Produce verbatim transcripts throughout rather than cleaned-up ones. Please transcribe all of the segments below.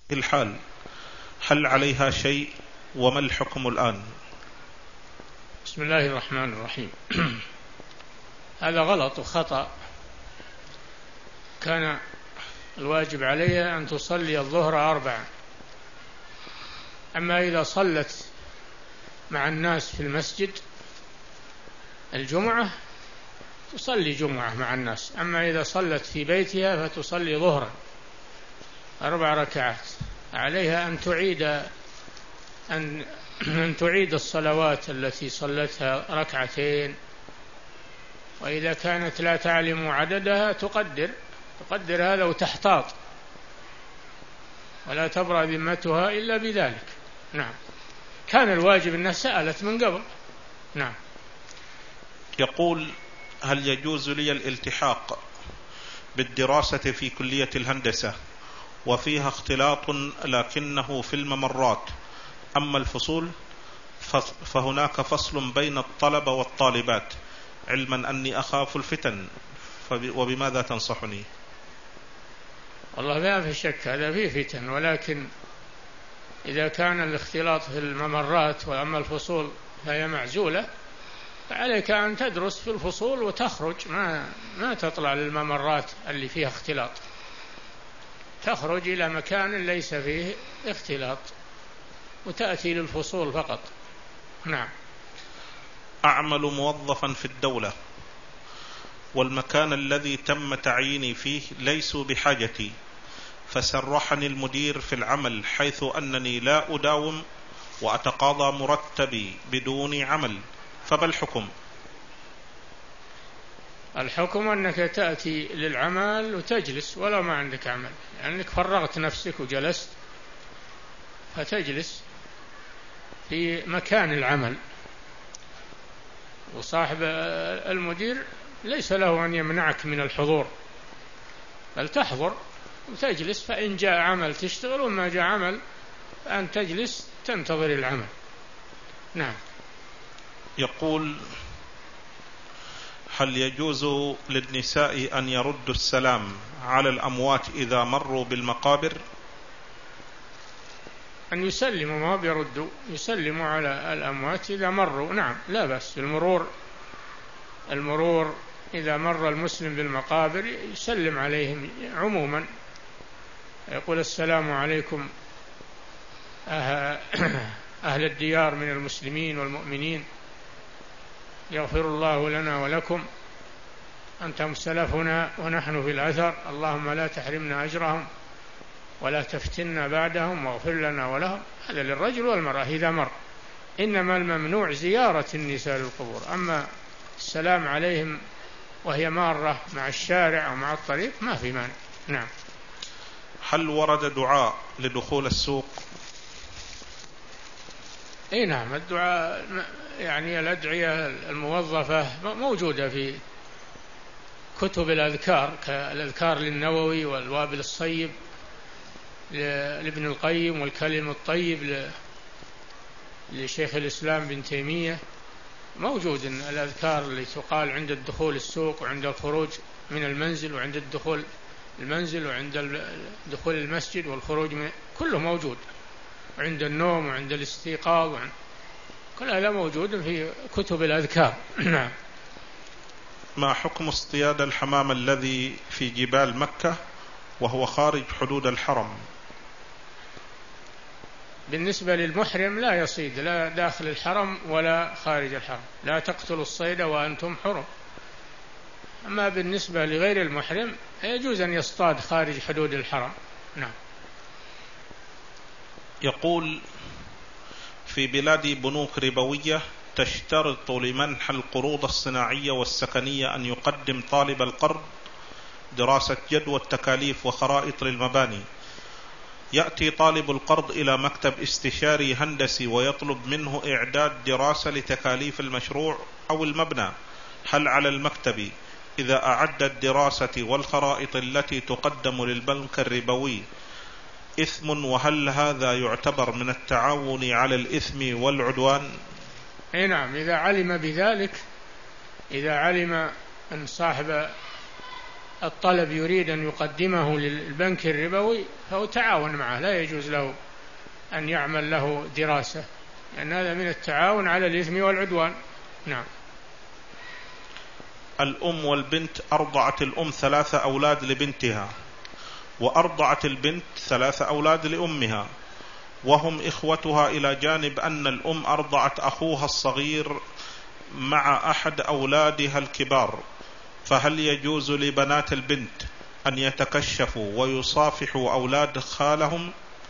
الحال هل عليها شيء وما الحكم الآن؟ بسم الله الرحمن الرحيم. هذا غلط وخطأ. كان الواجب عليها أن تصلي الظهر أربعا، أما إذا صلت مع الناس في المسجد الجمعة تصلي جمعة مع الناس، أما إذا صلت في بيتها فتصلي ظهرا أربع ركعات. عليها أن تعيد أن أن تعيد الصلوات التي صلتها ركعتين، وإذا كانت لا تعلم عددها تقدر تقدر هذا وتحتاط، ولا تبرأ ذمتها إلا بذلك. نعم. كان الواجب أنها سألت من قبل. نعم. يقول: هل يجوز لي الالتحاق بالدراسة في كلية الهندسة وفيها اختلاط لكنه في الممرات، أما الفصول فهناك فصل بين الطلبة والطالبات، علما أني أخاف الفتن، وبماذا تنصحني؟ والله ما في شك هذا فيه فتن، ولكن إذا كان الاختلاط في الممرات وأما الفصول فهي معزولة، فعليك أن تدرس في الفصول وتخرج، ما ما تطلع للممرات اللي فيها اختلاط، تخرج إلى مكان ليس فيه اختلاط وتأتي للفصول فقط. نعم. أعمل موظفا في الدولة والمكان الذي تم تعييني فيه ليسوا بحاجتي، فسرحني المدير في العمل حيث أنني لا أداوم وأتقاضى مرتبي بدون عمل، فما الحكم؟ الحكم أنك تأتي للعمل وتجلس ولو ما عندك عمل، لأنك يعني فرغت نفسك وجلست، فتجلس في مكان العمل، وصاحب المدير ليس له أن يمنعك من الحضور، بل تحضر وتجلس، فإن جاء عمل تشتغل، وما جاء عمل فأن تجلس تنتظر العمل. نعم. يقول: هل يجوز للنساء أن يردوا السلام على الأموات إذا مروا بالمقابر؟ أن يسلموا، ما بيردوا، يسلموا على الأموات إذا مروا. نعم، لا بأس. المرور المرور إذا مر المسلم بالمقابر يسلم عليهم عموما، يقول: السلام عليكم أهل الديار من المسلمين والمؤمنين، يغفر الله لنا ولكم، أنتم سلفنا ونحن في الأثر، اللهم لا تحرمنا أجرهم ولا تفتنا بعدهم واغفر لنا ولهم. هذا للرجل والمرأة إذا مر. إنما الممنوع زيارة النساء للقبور، أما السلام عليهم وهي مارة مع الشارع أو مع الطريق ما في مانع. نعم. هل ورد دعاء لدخول السوق؟ اي نعم، الدعاء يعني الأدعية الموظفة موجودة في كتب الأذكار، كالأذكار للنووي والوابل الصيب لابن القيم والكلم الطيب لشيخ الإسلام بن تيمية، موجود الأذكار اللي تقال عند الدخول السوق وعند الخروج من المنزل وعند الدخول المنزل وعند دخول المسجد والخروج من، كله موجود، وعند النوم وعند الاستيقاظ وعند... كل هذا موجود في كتب الأذكار. نعم. ما حكم اصطياد الحمام الذي في جبال مكة وهو خارج حدود الحرم؟ بالنسبة للمحرم لا يصيد، لا داخل الحرم ولا خارج الحرم، لا تقتلوا الصيد وأنتم حرم. أما بالنسبة لغير المحرم يجوز أن يصطاد خارج حدود الحرم. نعم. يقول: في بلادي بنوك ربوية تشترط لمنح القروض الصناعية والسكنية أن يقدم طالب القرض دراسة جدوى التكاليف وخرائط للمباني. يأتي طالب القرض إلى مكتب استشاري هندسي ويطلب منه إعداد دراسة لتكاليف المشروع أو المبنى، هل على المكتب إذا أعد الدراسة والخرائط التي تقدم للبنك الربوي إثم، وهل هذا يعتبر من التعاون على الإثم والعدوان؟ أي نعم، إذا علم بذلك، إذا علم أن صاحب الطلب يريد أن يقدمه للبنك الربوي فهو تعاون معه، لا يجوز له أن يعمل له دراسة، لأن هذا من التعاون على الإثم والعدوان. نعم. الأم والبنت، أرضعت الأم ثلاثة أولاد لبنتها، وأرضعت البنت ثلاثة أولاد لأمها، وهم إخوتها، إلى جانب أن الأم أرضعت أخوها الصغير مع أحد أولادها الكبار، فهل يجوز لبنات البنت أن يتكشفوا ويصافحوا أولاد خالهم؟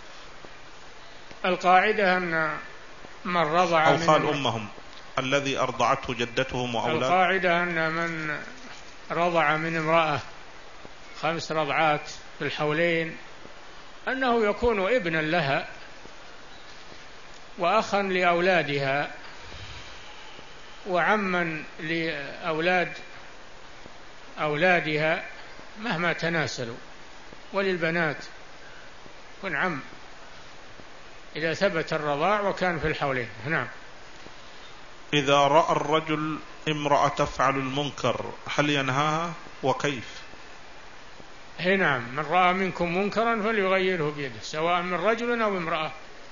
القاعدة أن من رضع أو خال من أمهم الذي أرضعته جدتهم وأولاد. القاعدة أن من رضع من امرأة خمس رضعات في الحولين أنه يكون ابنا لها وأخا لأولادها وعما لأولاد أولادها مهما تناسلوا، وللبنات كن عم إذا ثبت الرضاع وكان في الحولين. نعم. إذا رأى الرجل امرأة تفعل المنكر هل ينهاها وكيف؟ هي نعم، من رأى منكم منكرا فليغيره بيده، سواء من رجل أو امرأة،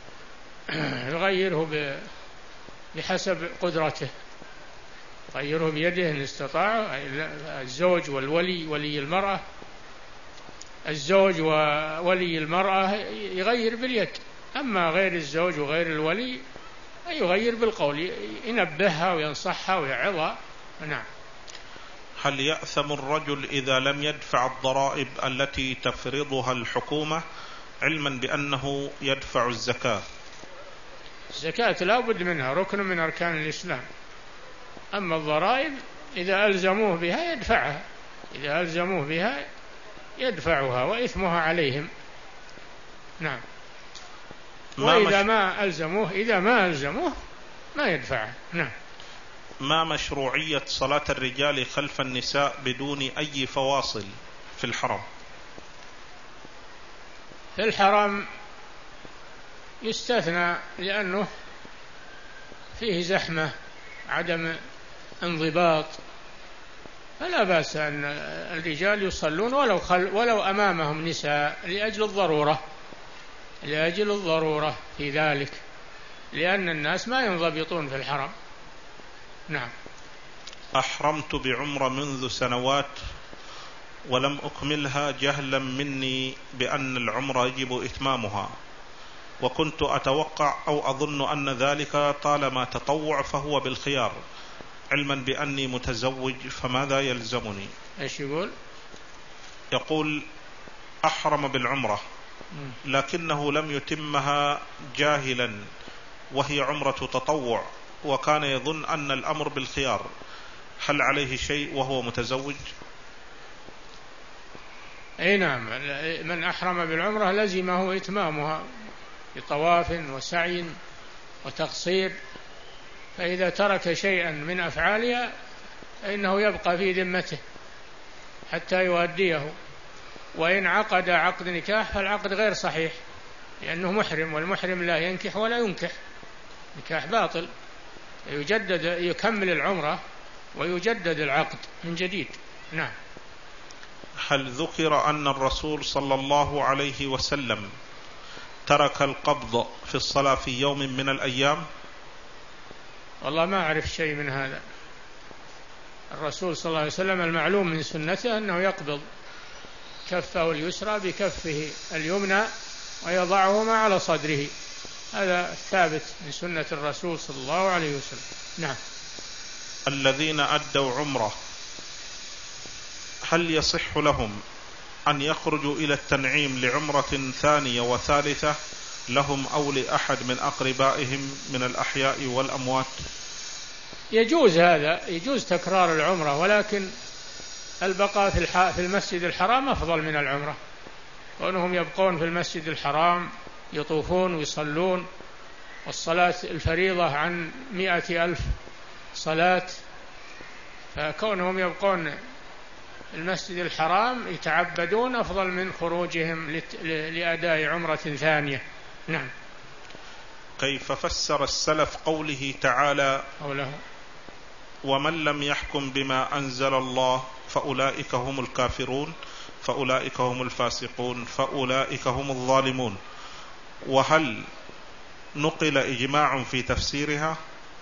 يغيره بحسب قدرته، يغيره بيده إن استطاع. الزوج والولي، ولي المرأة، الزوج وولي المرأة يغير باليد، أما غير الزوج وغير الولي يغير بالقول، ينبهها وينصحها ويعظها. نعم. هل يأثم الرجل إذا لم يدفع الضرائب التي تفرضها الحكومة، علما بأنه يدفع الزكاة؟ الزكاة لا بد منها، ركن من أركان الإسلام. أما الضرائب إذا ألزموه بها يدفعها، إذا ألزموه بها يدفعها وإثمها عليهم. نعم. وإذا ما ألزموه إذا ما ألزموه ما يدفعها. نعم. ما مشروعية صلاة الرجال خلف النساء بدون أي فواصل في الحرم؟ في الحرم يستثنى لأنه فيه زحمة، عدم انضباط، فلا بأس أن الرجال يصلون ولو, خل ولو أمامهم نساء لأجل الضرورة، لأجل الضرورة في ذلك، لأن الناس ما ينضبطون في الحرم. نعم. أحرمت بعمرة منذ سنوات ولم أكملها جهلا مني بأن العمرة يجب إتمامها، وكنت أتوقع أو أظن أن ذلك طالما تطوع فهو بالخيار، علما بأني متزوج، فماذا يلزمني؟ إيش يقول؟ يقول أحرم بالعمرة لكنه لم يتمها جاهلا وهي عمرة تطوع، وكان يظن أن الأمر بالخيار، هل عليه شيء وهو متزوج؟ أي نعم، من أحرم بالعمرة لزمه إتمامها بطواف وسعي وتقصير، فإذا ترك شيئا من أفعالها فإنه يبقى في ذمته حتى يؤديه، وإن عقد عقد نكاح فالعقد غير صحيح لأنه محرم، والمحرم لا ينكح ولا ينكح، نكاح باطل، يجدد، يكمل العمرة ويجدد العقد من جديد. نعم. هل ذكر أن الرسول صلى الله عليه وسلم ترك القبض في الصلاة في يوم من الأيام؟ والله ما أعرف شيء من هذا. الرسول صلى الله عليه وسلم المعلوم من سنته أنه يقبض كفه اليسرى بكفه اليمنى ويضعهما على صدره، هذا ثابت من سنة الرسول صلى الله عليه وسلم. نعم. الذين أدوا عمره هل يصح لهم أن يخرجوا إلى التنعيم لعمرة ثانية وثالثة لهم أو لأحد من أقربائهم من الأحياء والأموات؟ يجوز هذا، يجوز تكرار العمرة، ولكن البقاء في المسجد الحرام أفضل من العمرة، وأنهم يبقون في المسجد الحرام يطوفون ويصلون، والصلاة الفريضة عن مئة ألف صلاة، فكونهم يبقون المسجد الحرام يتعبدون أفضل من خروجهم لأداء عمرة ثانية. نعم. كيف فسر السلف قوله تعالى قوله ومن لم يحكم بما أنزل الله فأولئك هم الكافرون، فأولئك هم الفاسقون، فأولئك هم الظالمون. وهل نقل إجماع في تفسيرها؟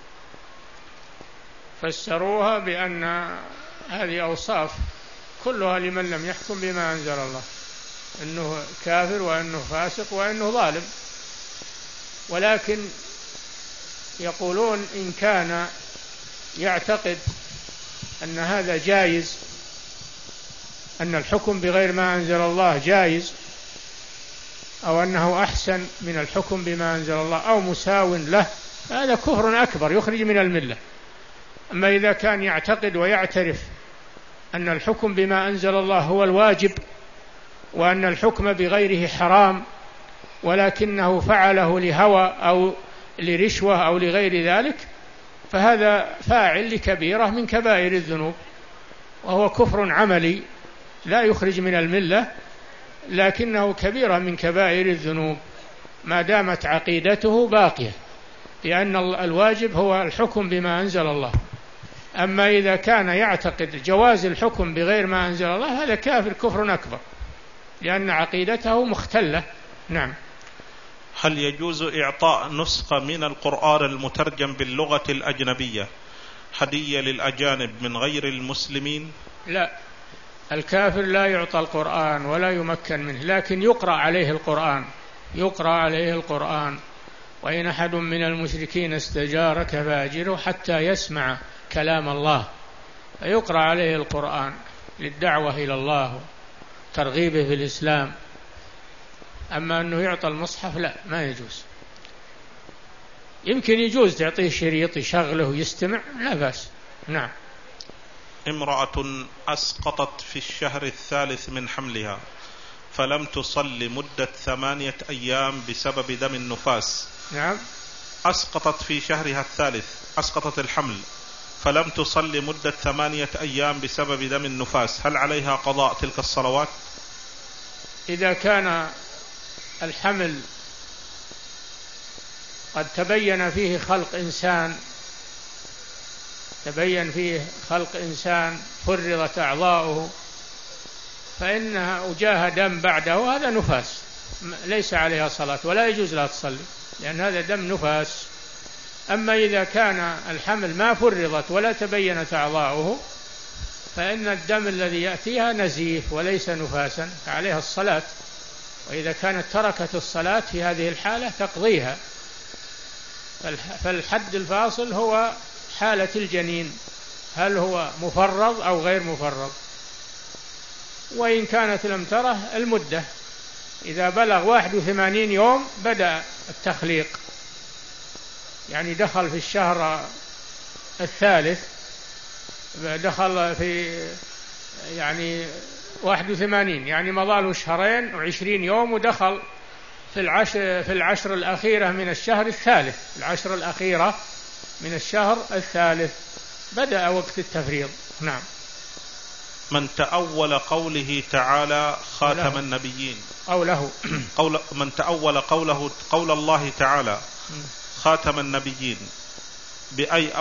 فسروها بأن هذه أوصاف كلها لمن لم يحكم بما أنزل الله، أنه كافر وأنه فاسق وأنه ظالم. ولكن يقولون إن كان يعتقد أن هذا جائز، أن الحكم بغير ما أنزل الله جائز، أو أنه أحسن من الحكم بما أنزل الله أو مساو له، هذا كفر أكبر يخرج من الملة. أما إذا كان يعتقد ويعترف أن الحكم بما أنزل الله هو الواجب، وأن الحكم بغيره حرام، ولكنه فعله لهوى أو لرشوة أو لغير ذلك، فهذا فاعل لكبيرة من كبائر الذنوب، وهو كفر عملي لا يخرج من الملة، لكنه كبيرة من كبائر الذنوب ما دامت عقيدته باقية، لأن الواجب هو الحكم بما أنزل الله. أما إذا كان يعتقد جواز الحكم بغير ما أنزل الله، هذا كافر كفر أكبر، لأن عقيدته مختلة. نعم. هل يجوز إعطاء نسخة من القرآن المترجم باللغة الأجنبية هدية للأجانب من غير المسلمين؟ لا، الكافر لا يعطى القرآن ولا يمكن منه، لكن يقرأ عليه القرآن، يقرأ عليه القرآن. وإن أحد من المشركين استجارك فأجره حتى يسمع كلام الله، فيقرأ عليه القرآن للدعوة إلى الله وترغيبه في الإسلام. أما أنه يعطى المصحف لا، ما يجوز. يمكن يجوز تعطيه شريط يشغله ويستمع، لا بأس. نعم. امرأة أسقطت في الشهر الثالث من حملها فلم تصلي مدة ثمانية أيام بسبب دم النفاس. نعم. أسقطت في شهرها الثالث، أسقطت الحمل فلم تصلي مدة ثمانية أيام بسبب دم النفاس، هل عليها قضاء تلك الصلوات؟ إذا كان الحمل قد تبين فيه خلق إنسان، تبين فيه خلق إنسان فرضت أعضاؤه، فإنها وجاها دم بعده، هذا نفاس ليس عليها صلاة ولا يجوز لها تصلي، لأن هذا دم نفاس. أما إذا كان الحمل ما فرضت ولا تبينت أعضاؤه، فإن الدم الذي يأتيها نزيف وليس نفاسا، فعليها الصلاة. وإذا كانت تركت الصلاة في هذه الحالة تقضيها. فالحد الفاصل هو حالة الجنين، هل هو مفرض أو غير مفرض. وإن كانت لم تره المدة، إذا بلغ واحد وثمانين يوم بدأ التخليق، يعني دخل في الشهر الثالث، دخل في يعني واحد وثمانين، يعني مضاله شهرين وعشرين يوم، ودخل في العشر في العشر الأخيرة من الشهر الثالث، العشر الأخيرة من الشهر الثالث بدأ وقت التفريض. نعم. من تأول قوله تعالى خاتم النبيين، قوله قول من تأول قوله قول الله تعالى خاتم النبيين بأي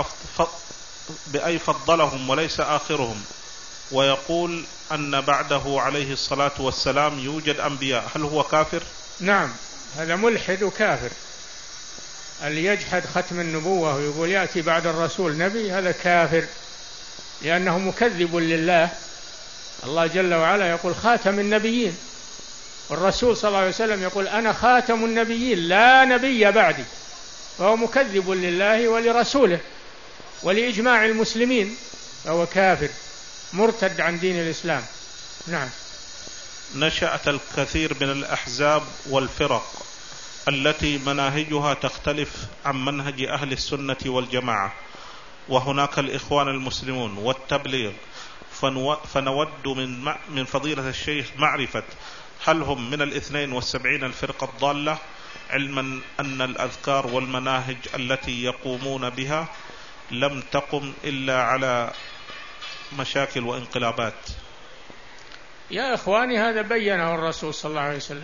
بأي فضلهم وليس آخرهم، ويقول أن بعده عليه الصلاة والسلام يوجد أنبياء، هل هو كافر؟ نعم، هذا ملحد وكافر. اللي يجحد ختم النبوة ويقول يأتي بعد الرسول نبي، هذا كافر، لأنه مكذب لله. الله جل وعلا يقول خاتم النبيين، والرسول صلى الله عليه وسلم يقول أنا خاتم النبيين لا نبي بعدي، فهو مكذب لله ولرسوله ولإجماع المسلمين، فهو كافر مرتد عن دين الإسلام. نعم. نشأت الكثير من الأحزاب والفرق التي مناهجها تختلف عن منهج أهل السنة والجماعة، وهناك الإخوان المسلمون والتبليغ، فنود من من فضيلة الشيخ معرفة هل هم من الاثنين والسبعين الفرقة الضالة، علما أن الأذكار والمناهج التي يقومون بها لم تقم إلا على مشاكل وانقلابات. يا إخواني، هذا بينه الرسول صلى الله عليه وسلم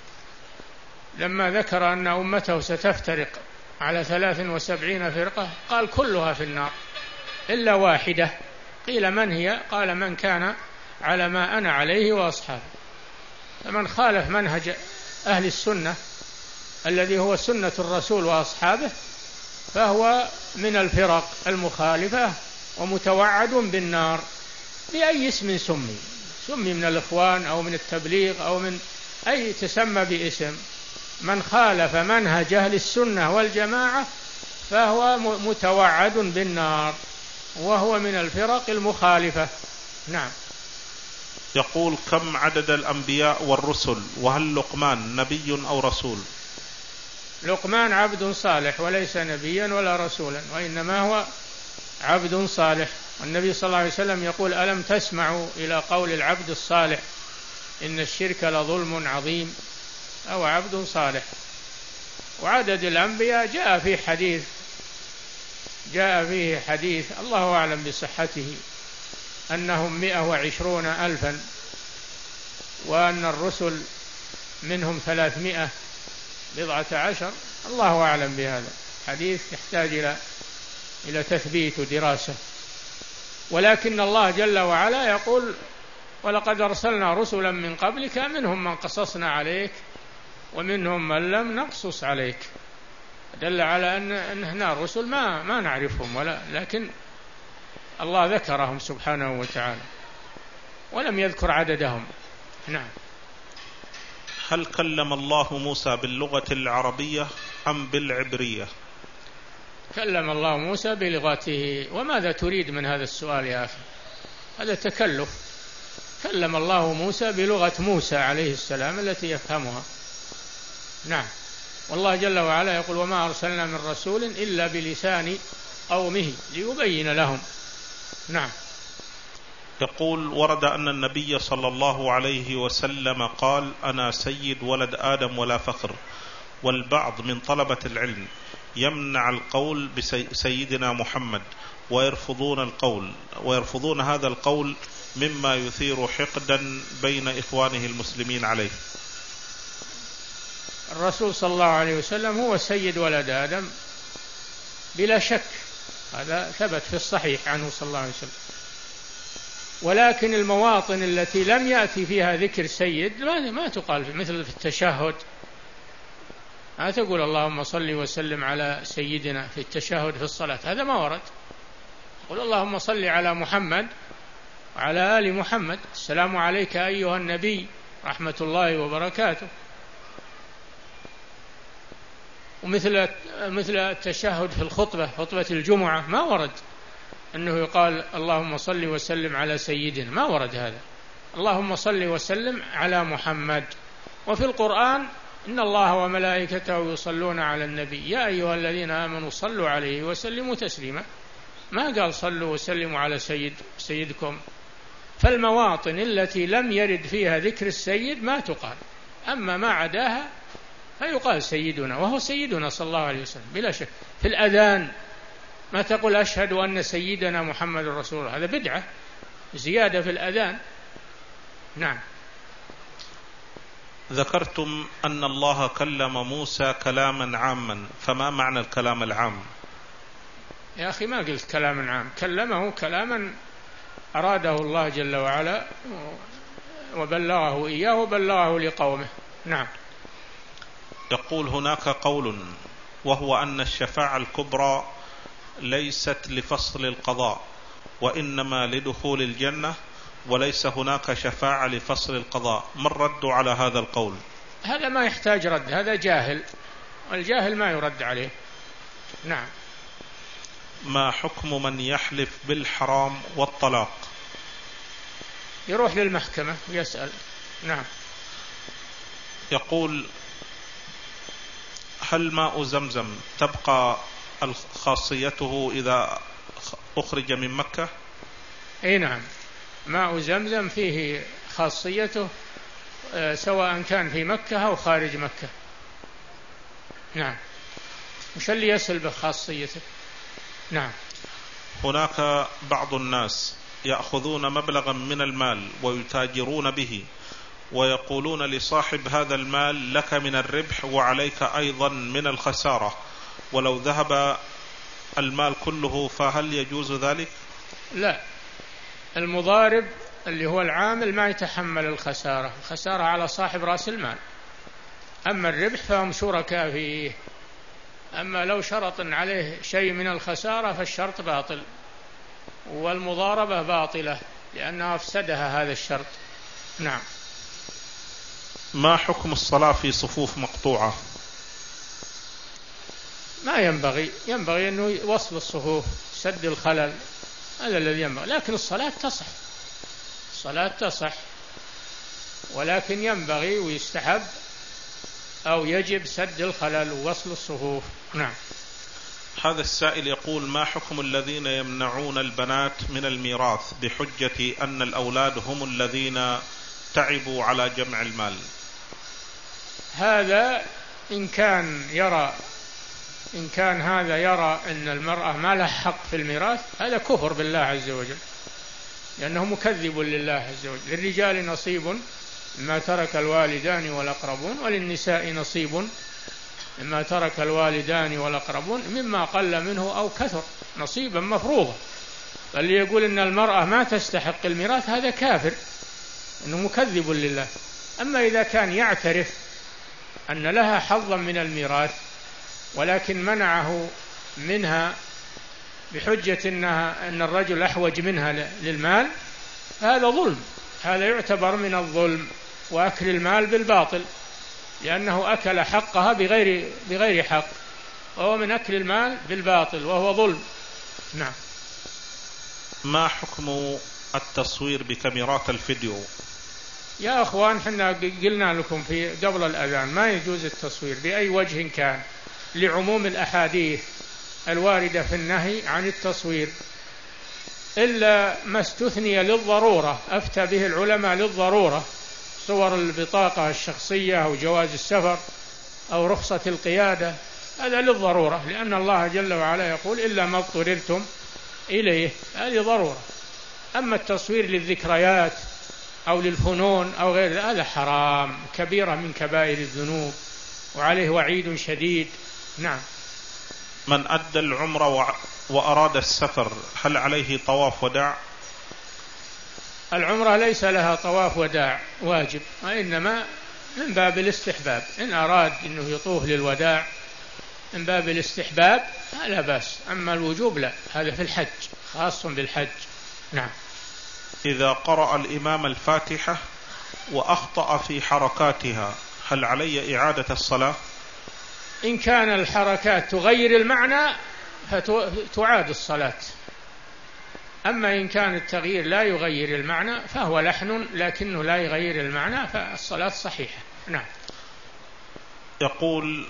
لما ذكر أن أمته ستفترق على ثلاث وسبعين فرقة، قال كلها في النار إلا واحدة قيل من هي؟ قال من كان على ما أنا عليه وأصحابي. فمن خالف منهج أهل السنة الذي هو سنة الرسول وأصحابه فهو من الفرق المخالفة ومتوعد بالنار بأي اسم سمي، سمي من الإخوان أو من التبليغ أو من أي تسمى باسم. من خالف منهج أهل السنة والجماعة فهو متوعد بالنار وهو من الفرق المخالفة. نعم. يقول: كم عدد الأنبياء والرسل؟ وهل لقمان نبي أو رسول؟ لقمان عبد صالح وليس نبيا ولا رسولا، وإنما هو عبد صالح. والنبي صلى الله عليه وسلم يقول: ألم تسمعوا إلى قول العبد الصالح إن الشرك لظلم عظيم، أو عبد صالح. وعدد الأنبياء جاء في حديث جاء فيه حديث الله أعلم بصحته أنهم مئة وعشرون ألفا، وأن الرسل منهم ثلاثمائة بضعة عشر، الله أعلم بهذا حديث يحتاج إلى إلى تثبيت ودراسة. ولكن الله جل وعلا يقول: ولقد أرسلنا رسلا من قبلك منهم من قصصنا عليك ومنهم من لم نقصص عليك. دل على أن هنا الرسل ما ما نعرفهم، ولا لكن الله ذكرهم سبحانه وتعالى ولم يذكر عددهم. نعم. هل كلم الله موسى باللغة العربية أم بالعبرية؟ كلم الله موسى بلغته. وماذا تريد من هذا السؤال يا أخي؟ هذا تكلف. كلم الله موسى بلغة موسى عليه السلام التي يفهمها. نعم. والله جل وعلا يقول: وما أرسلنا من رسول إلا بلسان قومه ليبين لهم. نعم. يقول: ورد أن النبي صلى الله عليه وسلم قال: أنا سيد ولد آدم ولا فخر، والبعض من طلبة العلم يمنع القول بسيدنا محمد ويرفضون القول ويرفضون هذا القول مما يثير حقدا بين إخوانه المسلمين عليه. الرسول صلى الله عليه وسلم هو سيد ولد آدم بلا شك، هذا ثبت في الصحيح عنه صلى الله عليه وسلم. ولكن المواطن التي لم يأتي فيها ذكر سيد ما, ما تقال، مثل في التشهد ما تقول اللهم صل وسلم على سيدنا في التشهد في الصلاة، هذا ما ورد. قل اللهم صل على محمد وعلى آل محمد، السلام عليك أيها النبي رحمة الله وبركاته. ومثل مثل التشهد في الخطبة، خطبة الجمعة، ما ورد أنه يقال اللهم صل وسلم على سيدنا، ما ورد هذا. اللهم صل وسلم على محمد. وفي القرآن: إن الله وملائكته يصلون على النبي يا أيها الذين آمنوا صلوا عليه وسلموا تسليما. ما قال صلوا وسلموا على سيد سيدكم. فالمواطن التي لم يرد فيها ذكر السيد ما تقال، أما ما عداها فيقال سيدنا، وهو سيدنا صلى الله عليه وسلم بلا شك. في الأذان ما تقول أشهد أن سيدنا محمد رسول الله، هذا بدعة زيادة في الأذان. نعم. ذكرتم أن الله كلم موسى كلاما عاما، فما معنى الكلام العام؟ يا أخي ما قلت كلاما عام، كلمه كلاما أراده الله جل وعلا وبلغه إياه وبلغه لقومه. نعم. يقول: هناك قول وهو أن الشفاعة الكبرى ليست لفصل القضاء وإنما لدخول الجنة، وليس هناك شفاعة لفصل القضاء، ما الرد على هذا القول؟ هذا ما يحتاج رد، هذا جاهل، والجاهل ما يرد عليه. نعم. ما حكم من يحلف بالحرام والطلاق؟ يروح للمحكمة ويسأل. نعم. يقول: هل ماء زمزم تبقى خاصيته إذا أخرج من مكة؟ أي نعم، ماء زمزم فيه خاصيته سواء كان في مكة أو خارج مكة. نعم. مش اللي يصل بخاصيته. نعم. هناك بعض الناس يأخذون مبلغا من المال ويتاجرون به ويقولون لصاحب هذا المال لك من الربح وعليك أيضا من الخسارة، ولو ذهب المال كله فهل يجوز ذلك؟ لا، المضارب اللي هو العامل ما يتحمل الخسارة، الخسارة على صاحب رأس المال. أما الربح فهم شركاء فيه. أما لو شرط عليه شيء من الخسارة فالشرط باطل، والمضاربة باطلة لأنها أفسدها هذا الشرط. نعم. ما حكم الصلاة في صفوف مقطوعة؟ ما ينبغي، ينبغي أنه وصل الصفوف، سد الخلل، هذا الذي ينبغي. لكن الصلاة تصح، الصلاة تصح، ولكن ينبغي ويستحب أو يجب سد الخلل ووصل الصفوف. نعم. هذا السائل يقول: ما حكم الذين يمنعون البنات من الميراث بحجة أن الأولاد هم الذين تعبوا على جمع المال؟ هذا إن كان يرى إن كان هذا يرى أن المرأة ما لها حق في الميراث، هذا كفر بالله عز وجل، لأنه مكذب لله عز وجل. للرجال نصيب مما ترك الوالدان والأقربون، وللنساء نصيب مما ترك الوالدان والأقربون مما قل منه أو كثر، نصيبا مفروضا. فاللي يقول أن المرأة ما تستحق الميراث هذا كافر، أنه مكذب لله. أما إذا كان يعترف أن لها حظا من الميراث ولكن منعه منها بحجة أنها أن الرجل أحوج منها للمال، هذا ظلم، هذا يعتبر من الظلم وأكل المال بالباطل، لأنه أكل حقها بغير بغير حق، وهو من أكل المال بالباطل وهو ظلم. نعم. ما حكم التصوير بكاميرات الفيديو؟ يا أخوان، حنا قلنا لكم في قبل الأذان ما يجوز التصوير بأي وجه كان، لعموم الأحاديث الواردة في النهي عن التصوير، إلا ما استثني للضرورة، أفتى به العلماء للضرورة، صور البطاقة الشخصية أو جواز السفر أو رخصة القيادة، هذا للضرورة، لأن الله جل وعلا يقول: إلا ما اضطررتم إليه، هذه ضرورة. أما التصوير للذكريات أو للفنون أو غير هذا حرام، كبيرة من كبائر الذنوب وعليه وعيد شديد. نعم. من أدى العمرة وأراد السفر هل عليه طواف وداع؟ العمرة ليس لها طواف وداع واجب، وإنما من باب الاستحباب، إن أراد أنه يطوف للوداع من باب الاستحباب لا بأس، أما الوجوب لا، هذا في الحج، خاص بالحج. نعم. إذا قرأ الإمام الفاتحة وأخطأ في حركاتها هل علي إعادة الصلاة؟ إن كان الحركات تغير المعنى فتعاد الصلاة، أما إن كان التغيير لا يغير المعنى فهو لحن لكنه لا يغير المعنى فالصلاة صحيحة. نعم. يقول: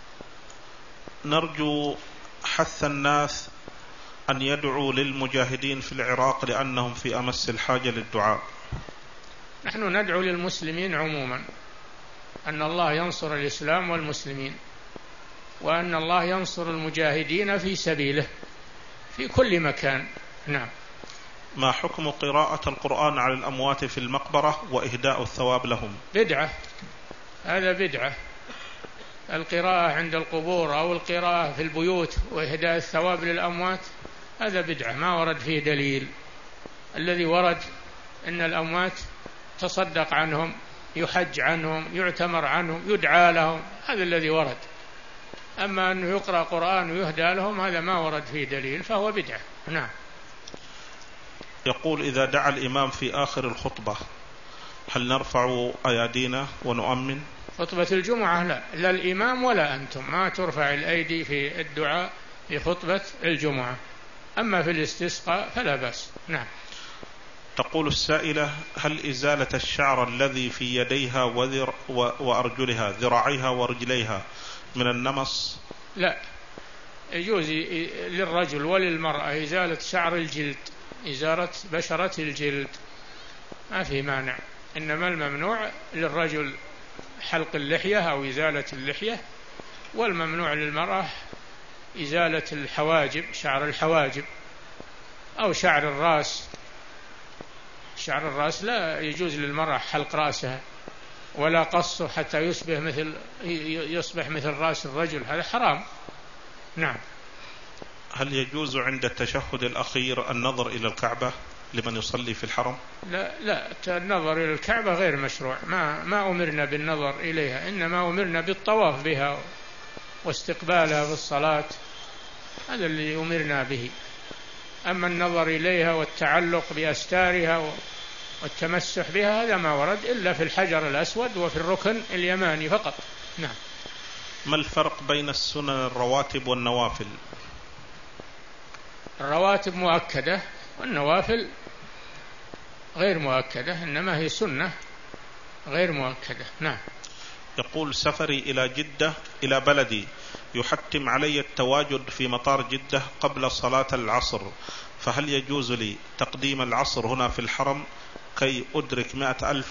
نرجو حث الناس أن يدعوا للمجاهدين في العراق لأنهم في أمس الحاجة للدعاء. نحن ندعو للمسلمين عموما أن الله ينصر الإسلام والمسلمين، وأن الله ينصر المجاهدين في سبيله في كل مكان. نعم. ما حكم قراءة القرآن على الأموات في المقبرة وإهداء الثواب لهم؟ بدعة، هذا بدعة. القراءة عند القبور أو القراءة في البيوت وإهداء الثواب للأموات هذا بدعة، ما ورد فيه دليل. الذي ورد أن الأموات تصدق عنهم، يحج عنهم، يعتمر عنهم، يدعى لهم، هذا الذي ورد. أما أنه يقرأ قرآن ويهدى لهم هذا ما ورد فيه دليل، فهو بدعة. نعم. يقول: إذا دعا الإمام في آخر الخطبة هل نرفع أيدينا ونؤمن؟ خطبة الجمعة لا، لا الإمام ولا أنتم، ما ترفع الأيدي في الدعاء في خطبة الجمعة، أما في الاستسقاء فلا بأس. نعم. تقول السائلة: هل إزالة الشعر الذي في يديها وذر وأرجلها ذراعيها ورجليها من النمص؟ لا، يجوز للرجل وللمرأة إزالة شعر الجلد، إزالة بشرة الجلد، ما في مانع، إنما الممنوع للرجل حلق اللحية أو إزالة اللحية، والممنوع للمرأة إزالة الحواجب، شعر الحواجب أو شعر الرأس. شعر الرأس لا يجوز للمرأة حلق رأسها ولا قصه حتى يصبح مثل يصبح مثل رأس الرجل، هذا حرام. نعم. هل يجوز عند التشهد الأخير النظر إلى الكعبة؟ لمن يصلي في الحرم؟ لا لا، النظر إلى الكعبة غير مشروع، ما ما أمرنا بالنظر إليها، إنما أمرنا بالطواف بها واستقبالها بالصلاة، هذا اللي أمرنا به. أما النظر إليها والتعلق بأستارها والتمسح بها هذا ما ورد إلا في الحجر الأسود وفي الركن اليماني فقط. نعم. ما الفرق بين السنن الرواتب والنوافل؟ الرواتب مؤكدة والنوافل غير مؤكدة، إنما هي سنة غير مؤكدة. نعم. يقول سفري إلى جدة إلى بلدي يحتم علي التواجد في مطار جدة قبل صلاة العصر، فهل يجوز لي تقديم العصر هنا في الحرم كي أدرك مئة ألف؟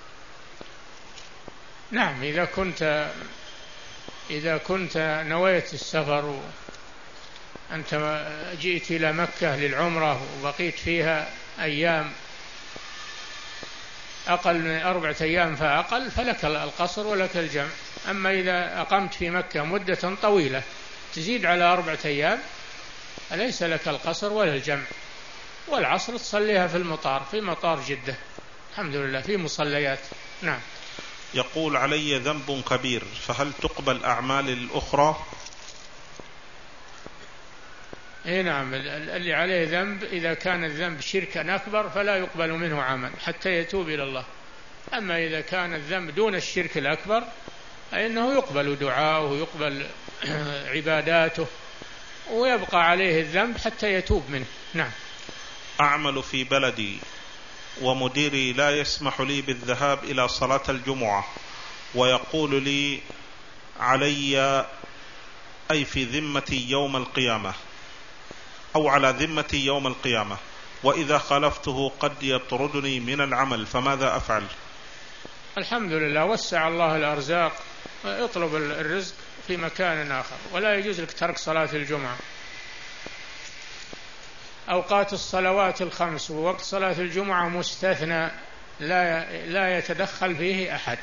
نعم، إذا كنت إذا كنت نويت السفر أنت جئت إلى مكة للعمرة وبقيت فيها أيام أقل من أربعة أيام فأقل فلك القصر ولك الجمع. أما إذا أقمت في مكة مدة طويلة تزيد على أربعة أيام أليس لك القصر ولا الجمع، والعصر تصليها في المطار في مطار جدة الحمد لله في مصليات. نعم. يقول علي ذنب كبير فهل تقبل أعمالي الأخرى؟ اي نعم، اللي عليه ذنب إذا كان الذنب شركا أكبر فلا يقبل منه عمل حتى يتوب إلى الله. أما إذا كان الذنب دون الشرك الأكبر فإنه يقبل دعاؤه ويقبل عباداته ويبقى عليه الذنب حتى يتوب منه. نعم. أعمل في بلدي ومديري لا يسمح لي بالذهاب إلى صلاة الجمعة ويقول لي علي أي في ذمتي يوم القيامة أو على ذمتي يوم القيامة، وإذا خالفته قد يطردني من العمل، فماذا أفعل؟ الحمد لله، وسع الله الأرزاق، اطلب الرزق في مكان آخر، ولا يجوز لك ترك صلاة الجمعة. أوقات الصلوات الخمس ووقت صلاة الجمعة مستثنى لا لا يتدخل فيه أحد،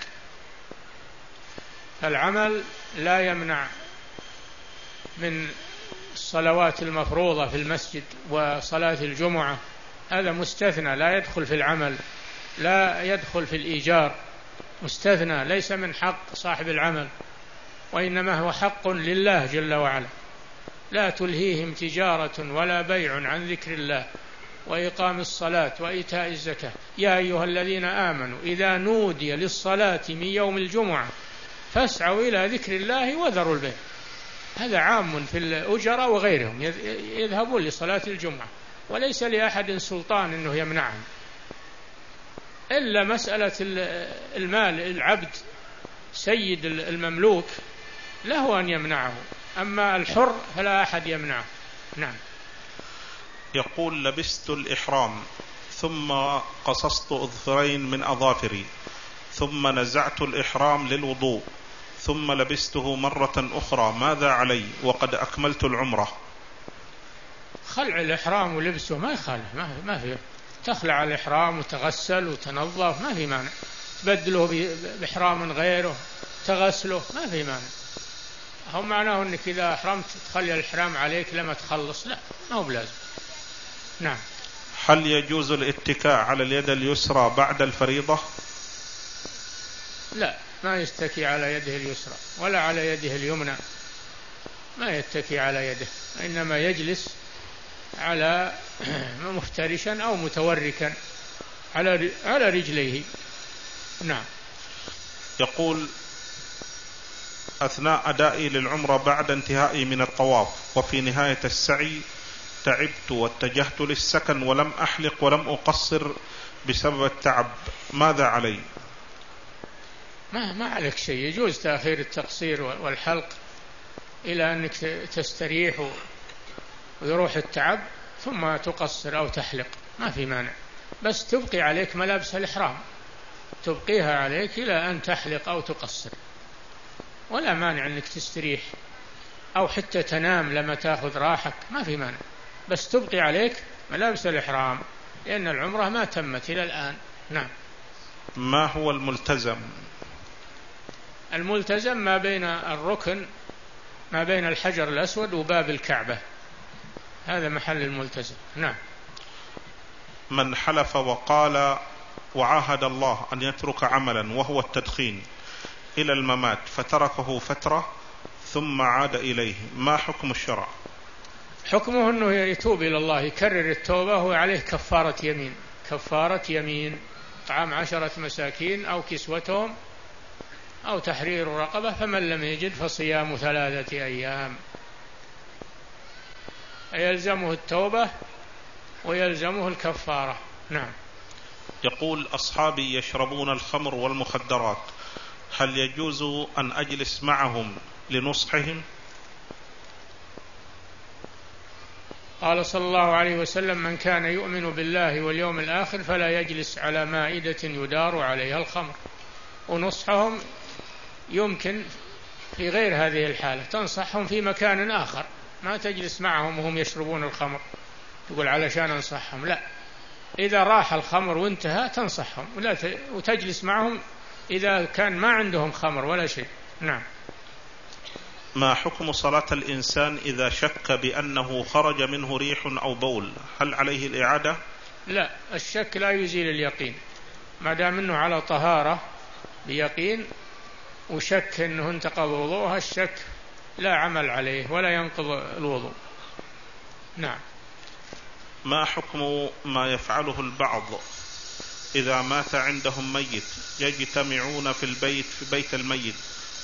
فالعمل لا يمنع من الصلوات المفروضة في المسجد وصلاة الجمعة، هذا مستثنى لا يدخل في العمل، لا يدخل في الإيجار، مستثنى ليس من حق صاحب العمل، وإنما هو حق لله جل وعلا. لا تلهيهم تجارة ولا بيع عن ذكر الله وإقام الصلاة وإيتاء الزكاة يا أيها الذين آمنوا إذا نودي للصلاة من يوم الجمعة فاسعوا إلى ذكر الله وذروا البيع. هذا عام في الأجراء وغيرهم يذهبون لصلاة الجمعة، وليس لأحد سلطان أنه يمنعهم، إلا مسألة المال، العبد سيد المملوك له أن يمنعه، أما الحر فلا أحد يمنعه. نعم. يقول لبست الإحرام ثم قصصت أظفرين من أظافري ثم نزعت الإحرام للوضوء ثم لبسته مرة أخرى، ماذا علي وقد أكملت العمرة؟ خلع الإحرام ولبسه ما يخالف، ما في, ما في تخلع الإحرام وتغسل وتنظف ما في مانع، تبدله بإحرام غيره تغسله ما في مانع. هم معناه أنك إذا أحرمت تخلي الإحرام عليك لما تخلص، لا ما هو بلازم. نعم. هل يجوز الاتكاء على اليد اليسرى بعد الفريضة؟ لا، ما يستكي على يده اليسرى ولا على يده اليمنى، ما يتكي على يده، إنما يجلس على مفترشا أو متوركا على على رجليه. نعم. يقول أثناء أدائي للعمرة بعد انتهائي من الطواف وفي نهاية السعي تعبت واتجهت للسكن ولم أحلق ولم أقصر بسبب التعب، ماذا علي؟ ما ما عليك شيء، يجوز تأخير التقصير والحلق إلى أنك تستريح ويروح التعب ثم تقصر أو تحلق، ما في مانع، بس تبقي عليك ملابس الإحرام تبقيها عليك إلى أن تحلق أو تقصر، ولا مانع أنك تستريح أو حتى تنام لما تأخذ راحك، ما في مانع، بس تبقي عليك ملابس الإحرام لأن العمرة ما تمت إلى الآن. نعم. ما هو الملتزم؟ الملتزم ما بين الركن ما بين الحجر الأسود وباب الكعبة، هذا محل الملتزم. نعم. من حلف وقال وعاهد الله أن يترك عملا وهو التدخين إلى الممات فتركه فترة ثم عاد إليه، ما حكم الشرع؟ حكمه أنه يتوب إلى الله، يكرر التوبة، وعليه كفارة يمين، كفارة يمين، طعام عشرة مساكين أو كسوتهم أو تحرير رقبة، فمن لم يجد فصيام ثلاثة أيام. يلزمه التوبة ويلزمه الكفارة. نعم. يقول أصحابي يشربون الخمر والمخدرات، هل يجوز أن أجلس معهم لنصحهم؟ قال صلى الله عليه وسلم: من كان يؤمن بالله واليوم الآخر فلا يجلس على مائدة يدار عليها الخمر. ونصحهم يمكن في غير هذه الحالة، تنصحهم في مكان آخر، ما تجلس معهم وهم يشربون الخمر تقول علشان أنصحهم، لا، إذا راح الخمر وانتهى تنصحهم ولا وتجلس معهم إذا كان ما عندهم خمر ولا شيء. نعم. ما حكم صلاة الإنسان إذا شك بأنه خرج منه ريح أو بول، هل عليه الإعادة؟ لا، الشك لا يزيل اليقين، ما دام أنه على طهارة بيقين وشك أنه انتقض وضوءها، الشك لا عمل عليه ولا ينقض الوضوء. نعم. ما حكم ما يفعله البعض إذا مات عندهم ميت، يجتمعون في البيت في بيت الميت